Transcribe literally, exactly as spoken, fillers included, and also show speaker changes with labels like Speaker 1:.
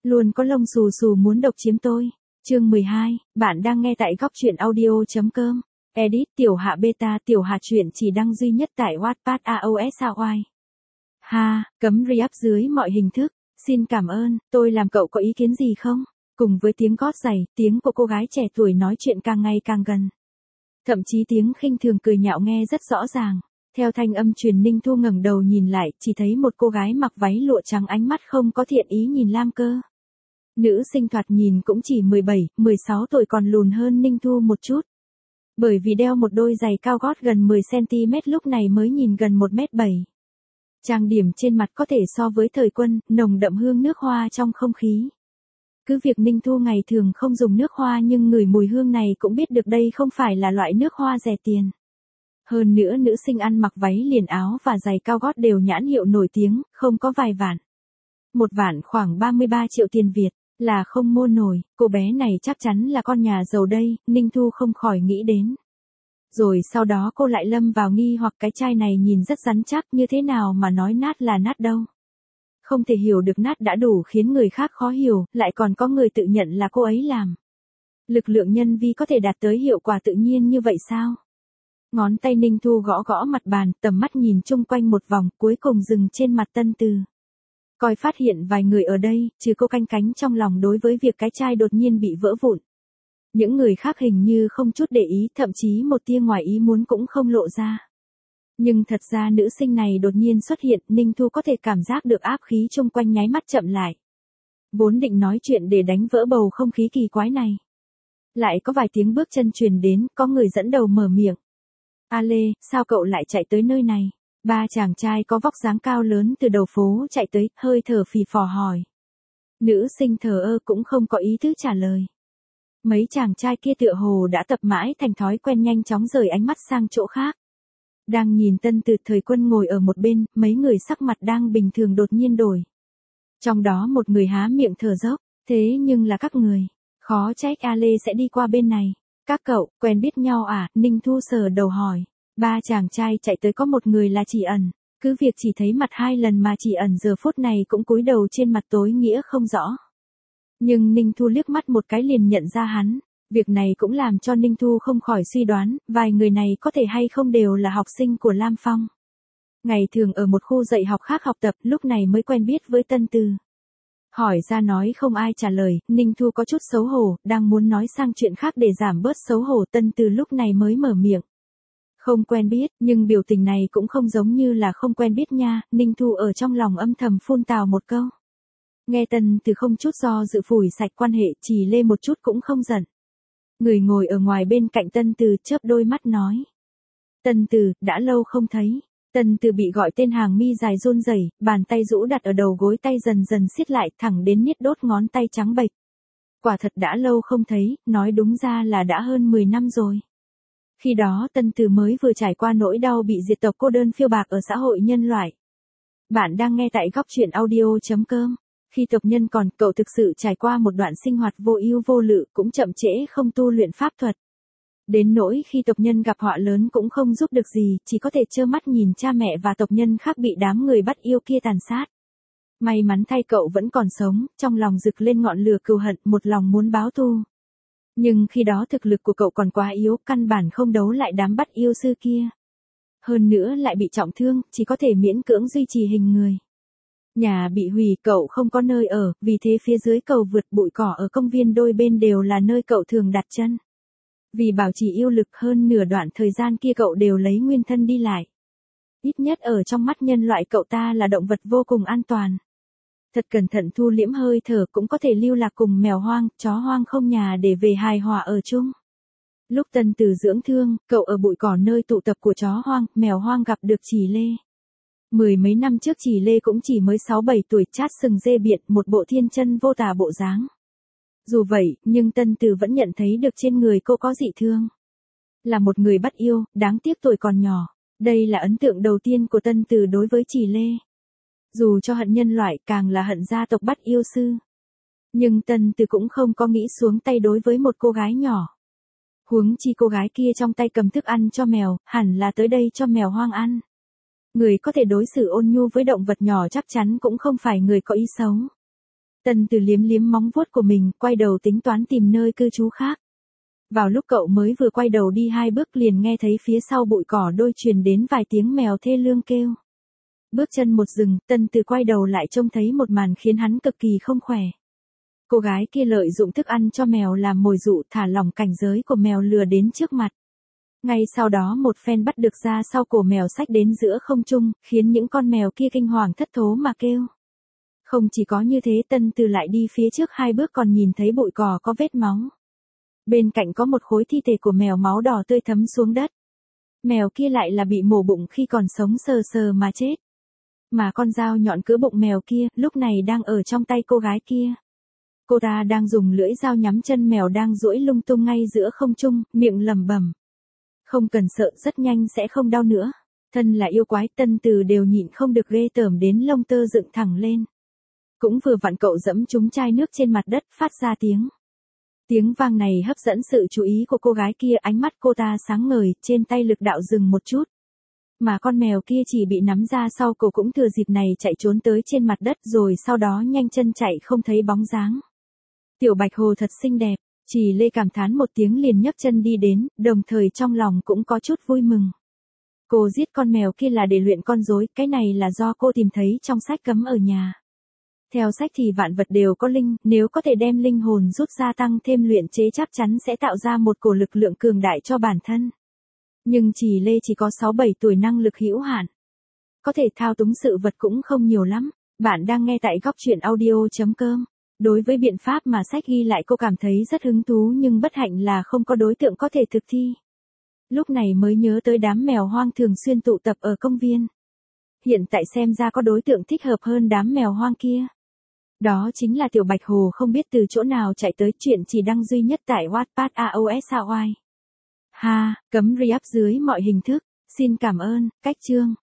Speaker 1: Luôn có lông xù xù muốn độc chiếm tôi. Chương mười hai, bạn đang nghe tại góc truyện audio.com. Edit tiểu hạ beta tiểu hạ truyện chỉ đăng duy nhất tại Wattpad iOS Hawaii. Ha, cấm re-up dưới mọi hình thức. Xin cảm ơn, tôi làm cậu có ý kiến gì không? Cùng với tiếng gót giày, tiếng của cô gái trẻ tuổi nói chuyện càng ngày càng gần. Thậm chí tiếng khinh thường cười nhạo nghe rất rõ ràng. Theo thanh âm truyền, Ninh Thu ngẩng đầu nhìn lại, chỉ thấy một cô gái mặc váy lụa trắng, ánh mắt không có thiện ý nhìn Lam Cơ. Nữ sinh thoạt nhìn cũng chỉ mười bảy, mười sáu tuổi, còn lùn hơn Ninh Thu một chút. Bởi vì đeo một đôi giày cao gót gần mười xăng-ti-mét, lúc này mới nhìn gần một mét bảy. Trang điểm trên mặt có thể so với thời quân, nồng đậm hương nước hoa trong không khí. Cứ việc Ninh Thu ngày thường không dùng nước hoa nhưng ngửi mùi hương này cũng biết được đây không phải là loại nước hoa rẻ tiền. Hơn nữa nữ sinh ăn mặc váy liền áo và giày cao gót đều nhãn hiệu nổi tiếng, không có vài vạn. Một vạn khoảng ba mươi ba triệu tiền Việt, là không mua nổi, cô bé này chắc chắn là con nhà giàu đây, Ninh Thu không khỏi nghĩ đến. Rồi sau đó cô lại lâm vào nghi hoặc, cái chai này nhìn rất rắn chắc, như thế nào mà nói nát là nát đâu. Không thể hiểu được, nát đã đủ khiến người khác khó hiểu, lại còn có người tự nhận là cô ấy làm. Lực lượng nhân vi có thể đạt tới hiệu quả tự nhiên như vậy sao? Ngón tay Ninh Thu gõ gõ mặt bàn, tầm mắt nhìn chung quanh một vòng, cuối cùng dừng trên mặt Tân Từ. Coi phát hiện vài người ở đây, trừ cô canh cánh trong lòng đối với việc cái chai đột nhiên bị vỡ vụn. Những người khác hình như không chút để ý, thậm chí một tia ngoài ý muốn cũng không lộ ra. Nhưng thật ra nữ sinh này đột nhiên xuất hiện, Ninh Thu có thể cảm giác được áp khí chung quanh nháy mắt chậm lại. Vốn định nói chuyện để đánh vỡ bầu không khí kỳ quái này. Lại có vài tiếng bước chân truyền đến, có người dẫn đầu mở miệng. A Lê, sao cậu lại chạy tới nơi này? Ba chàng trai có vóc dáng cao lớn từ đầu phố chạy tới, hơi thở phì phò hỏi. Nữ sinh thờ ơ cũng không có ý thức trả lời. Mấy chàng trai kia tựa hồ đã tập mãi thành thói quen, nhanh chóng rời ánh mắt sang chỗ khác. Đang nhìn Tân Từ, thời quân ngồi ở một bên, mấy người sắc mặt đang bình thường đột nhiên đổi. Trong đó một người há miệng thở dốc, thế nhưng là các người. Khó trách A Lê sẽ đi qua bên này. Các cậu, quen biết nhau à? Ninh Thu sờ đầu hỏi. Ba chàng trai chạy tới có một người là Chỉ Ẩn. Cứ việc chỉ thấy mặt hai lần mà Chỉ Ẩn giờ phút này cũng cúi đầu, trên mặt tối nghĩa không rõ. Nhưng Ninh Thu liếc mắt một cái liền nhận ra hắn. Việc này cũng làm cho Ninh Thu không khỏi suy đoán, vài người này có thể hay không đều là học sinh của Lam Phong. Ngày thường ở một khu dạy học khác học tập, lúc này mới quen biết với Tân Từ. Hỏi ra nói không ai trả lời, Ninh Thu có chút xấu hổ, đang muốn nói sang chuyện khác để giảm bớt xấu hổ, Tân Từ lúc này mới mở miệng. Không quen biết, nhưng biểu tình này cũng không giống như là không quen biết nha, Ninh Thu ở trong lòng âm thầm phun tào một câu. Nghe Tân Từ không chút do dự phủi sạch quan hệ, Chỉ Lê một chút cũng không giận. Người ngồi ở ngoài bên cạnh Tân Từ chớp đôi mắt nói. Tân Từ, đã lâu không thấy. Tân Từ bị gọi tên, hàng mi dài run rẩy, bàn tay rũ đặt ở đầu gối, tay dần dần siết lại thẳng đến niết đốt ngón tay trắng bệch. Quả thật đã lâu không thấy, nói đúng ra là đã hơn mười năm rồi. Khi đó Tân Từ mới vừa trải qua nỗi đau bị diệt tộc, cô đơn phiêu bạc ở xã hội nhân loại. Bạn đang nghe tại góc truyện audio.com. Khi tộc nhân còn, cậu thực sự trải qua một đoạn sinh hoạt vô ưu vô lự, cũng chậm trễ không tu luyện pháp thuật. Đến nỗi khi tộc nhân gặp họa lớn cũng không giúp được gì, chỉ có thể trơ mắt nhìn cha mẹ và tộc nhân khác bị đám người bắt yêu kia tàn sát. May mắn thay cậu vẫn còn sống, trong lòng rực lên ngọn lửa cừu hận, một lòng muốn báo thù. Nhưng khi đó thực lực của cậu còn quá yếu, căn bản không đấu lại đám bắt yêu sư kia. Hơn nữa lại bị trọng thương, chỉ có thể miễn cưỡng duy trì hình người. Nhà bị hủy, cậu không có nơi ở, vì thế phía dưới cầu vượt bụi cỏ ở công viên đôi bên đều là nơi cậu thường đặt chân. Vì bảo trì yêu lực, hơn nửa đoạn thời gian kia cậu đều lấy nguyên thân đi lại. Ít nhất ở trong mắt nhân loại, cậu ta là động vật vô cùng an toàn. Thật cẩn thận thu liễm hơi thở, cũng có thể lưu lạc cùng mèo hoang, chó hoang không nhà để về hài hòa ở chung. Lúc Tân Từ dưỡng thương, cậu ở bụi cỏ nơi tụ tập của chó hoang, mèo hoang gặp được Chỉ Lê. Mười mấy năm trước Chỉ Lê cũng chỉ mới sáu bảy tuổi, chát sừng dê biện, một bộ thiên chân vô tà bộ dáng. Dù vậy, nhưng Tân Từ vẫn nhận thấy được trên người cô có dị thương. Là một người bắt yêu, đáng tiếc tuổi còn nhỏ. Đây là ấn tượng đầu tiên của Tân Từ đối với Chỉ Lê. Dù cho hận nhân loại, càng là hận gia tộc bắt yêu sư. Nhưng Tân Từ cũng không có nghĩ xuống tay đối với một cô gái nhỏ. Huống chi cô gái kia trong tay cầm thức ăn cho mèo, hẳn là tới đây cho mèo hoang ăn. Người có thể đối xử ôn nhu với động vật nhỏ chắc chắn cũng không phải người có ý xấu. Tân Từ liếm liếm móng vuốt của mình, quay đầu tính toán tìm nơi cư trú khác. Vào lúc cậu mới vừa quay đầu đi hai bước liền nghe thấy phía sau bụi cỏ đôi truyền đến vài tiếng mèo thê lương kêu. Bước chân một dừng, Tân Từ quay đầu lại trông thấy một màn khiến hắn cực kỳ không khỏe. Cô gái kia lợi dụng thức ăn cho mèo làm mồi dụ, thả lỏng cảnh giới của mèo lừa đến trước mặt. Ngay sau đó một phen bắt được ra sau cổ mèo xách đến giữa không trung, khiến những con mèo kia kinh hoàng thất thố mà kêu. Không chỉ có như thế, Tân Từ lại đi phía trước hai bước còn nhìn thấy bụi cỏ có vết máu. Bên cạnh có một khối thi thể của mèo máu đỏ tươi thấm xuống đất. Mèo kia lại là bị mổ bụng khi còn sống sờ sờ mà chết. Mà con dao nhọn cứa bụng mèo kia, lúc này đang ở trong tay cô gái kia. Cô ta đang dùng lưỡi dao nhắm chân mèo đang duỗi lung tung ngay giữa không trung, miệng lẩm bẩm. Không cần sợ, rất nhanh sẽ không đau nữa. Thân là yêu quái, Tân Từ đều nhịn không được ghê tởm đến lông tơ dựng thẳng lên. Cũng vừa vặn cậu dẫm trúng chai nước trên mặt đất, phát ra tiếng. Tiếng vang này hấp dẫn sự chú ý của cô gái kia, ánh mắt cô ta sáng ngời, trên tay lực đạo dừng một chút. Mà con mèo kia chỉ bị nắm ra sau cổ cũng thừa dịp này chạy trốn tới trên mặt đất rồi sau đó nhanh chân chạy không thấy bóng dáng. Tiểu Bạch Hồ thật xinh đẹp, Trì Lê cảm thán một tiếng liền nhấc chân đi đến, đồng thời trong lòng cũng có chút vui mừng. Cô giết con mèo kia là để luyện con rối, cái này là do cô tìm thấy trong sách cấm ở nhà. Theo sách thì vạn vật đều có linh, nếu có thể đem linh hồn rút ra tăng thêm luyện chế chắc chắn sẽ tạo ra một cổ lực lượng cường đại cho bản thân. Nhưng Trì Lê chỉ có sáu bảy tuổi, năng lực hữu hạn. Có thể thao túng sự vật cũng không nhiều lắm. Bạn đang nghe tại góc truyện audio chấm com. Đối với biện pháp mà sách ghi lại cô cảm thấy rất hứng thú nhưng bất hạnh là không có đối tượng có thể thực thi. Lúc này mới nhớ tới đám mèo hoang thường xuyên tụ tập ở công viên. Hiện tại xem ra có đối tượng thích hợp hơn đám mèo hoang kia. Đó chính là Tiểu Bạch Hồ không biết từ chỗ nào chạy tới, chuyện chỉ đăng duy nhất tại Wattpad iOS Hawaii. Ha, cấm re-up dưới mọi hình thức. Xin cảm ơn, cách chương.